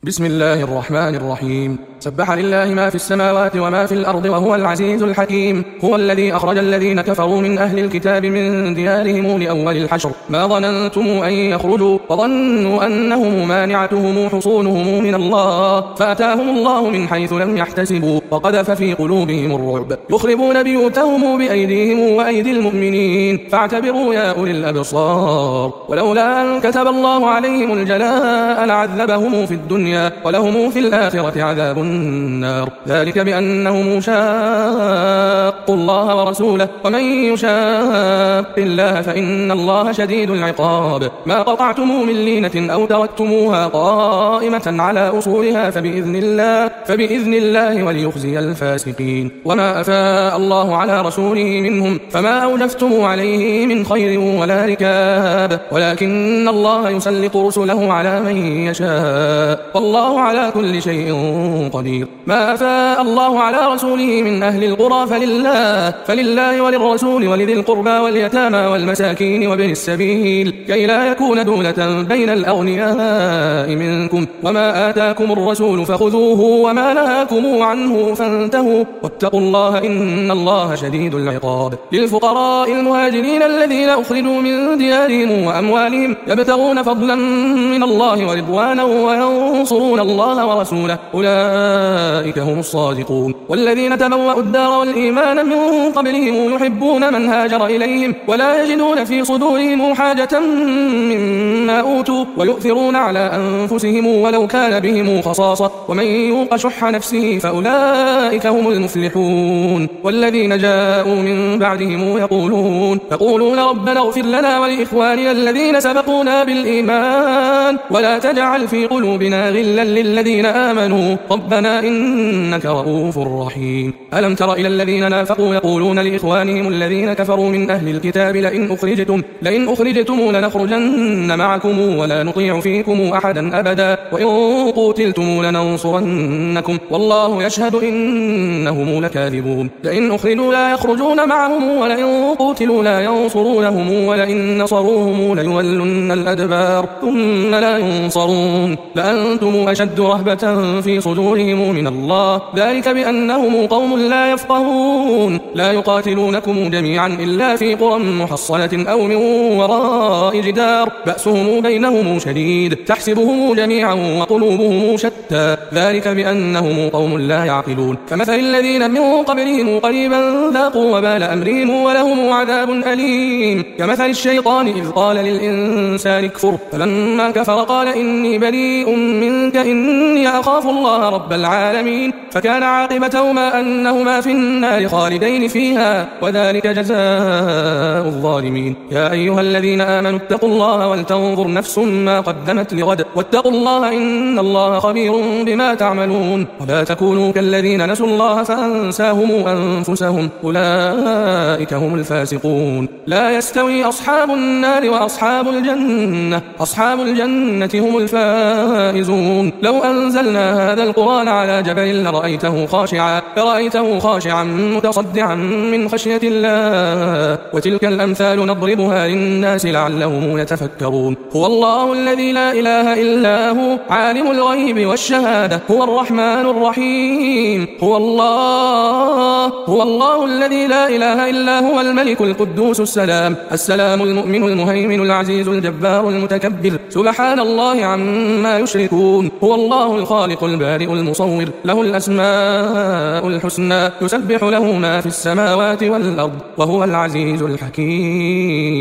بسم الله الرحمن الرحيم. سبح لله ما في السماوات وما في الأرض وهو العزيز الحكيم. هو الذي أخرج الذين كفروا من أهل الكتاب من ديارهم لأول الحشر ما ظننتم أن يخرجوا وظنوا أنهم مانعتهم حصونهم من الله فأتاهم الله من حيث لم يحتسبوا وقذف في قلوبهم الرعب يخربون بيوتهم بأيديهم وأيدي المؤمنين فاعتبروا يا أولي الأبصار. ولولا أن كتب الله عليهم الجلاء لعذبهم في الدنيا ولهم في الآخرة عذاب النار ذلك بأنهم شاقوا الله ورسوله ومن يشاق الله فإن الله شديد العقاب. ما قطعتم من لينة أو تركتموها قائمة على أصولها فبإذن الله وليخزي الفاسقين. وما أفاء الله على رسوله منهم فما أوجفتم عليه من خير ولا ركاب ولكن الله يسلط رسله على من يشاء والله على كل شيء قدير. ما أفاء الله على رسوله من أهل القرى فلله وللرسول ولذي القربى واليتامى والمساكين وابن السبيل كي لا يكون دولة بين الأغنياء منكم. وما آتاكم الرسول فخذوه وما نهاكم عنه فانتهوا واتقوا الله إن الله شديد العقاب. للفقراء المهاجرين الذين أخرجوا من ديارهم وأموالهم يبتغون فضلا من الله ورضوانا وينصرون الله ورسوله أولئك هم الصادقون. والذين تبوأوا الدار والإيمان من قبلهم يحبون من هاجر إليهم ولا يجدون في صدورهم حاجة مما أوتوا ويؤثرون على أنفسهم ولو كان بهم خصاصة ومن يوق شح نفسه فأولئك هم المفلحون. والذين جاءوا من بعدهم يقولون ربنا اغفر لنا ولإخواننا الذين سبقونا بالإيمان ولا تجعل في قلوبنا غلا للذين آمنوا ربنا إنك رؤوف رحيم. ألم تر إلى الذين نافقوا يقولون لإخوانهم الذين كفروا من أهل الكتاب لئن أخرجتم لنخرجن معكم ولا نطيع فيكم أحدا أبدا وإن قوتلتم لننصرنكم والله يشهد إنهم لكاذبون. لئن أخرجوا لا يخرجون معهم ولئن قوتلوا لا ينصرونهم ولئن نصروهم ليولن الأدبار ثم لا ينصرون لأنتم أشد رهبة في صدورهم من الله ذلك بأنهم قوم لا يفقهون. لا يقاتلونكم جميعا إلا في قرى محصنة أو من وراء جدار بأسهم بينهم شديد تحسبهم جميعا وقلوبهم شتى ذلك بأنهم قوم لا يعقلون. كمثل الذين من قبلهم قريبا ذاقوا وبال أمرهم ولهم عذاب أليم. كمثل الشيطان إذ قال للإنسان اكفر فلما كفر قال إني بريء منك إني أخاف الله رب العالمين فكان عاقبتهما أنهما في النار خالدين فيها وذلك جزاء الظالمين. يا أيها الذين آمنوا اتقوا الله ولتنظر نفس ما قدمت لغد واتقوا الله إن الله خبير بما تعملون. ولا تكونوا كالذين نسوا الله فأنساهم أنفسهم أولئك هم الفاسقون. لا يستوي أصحاب النار وأصحاب الجنة أصحاب الجنة هم الفائزون. لو أنزلنا هذا القرآن على جبل لرأيته خاشعا متصدعا من خشية الله وتلك الأمثال نضربها للناس لعلهم يتفكرون. هو الله الذي لا إله إلا هو عالم الغيب والشهادة هو الرحمن الرحيم. هو الله الذي لا إله إلا هو الملك القدوس السلام المؤمن المهيمن العزيز الجبار المتكبر سبحان الله عما يشركون. هو الله الخالق البارئ المصور له الأسماء الحسنى يسبح له ما في السماوات والأرض وهو العزيز الحكيم.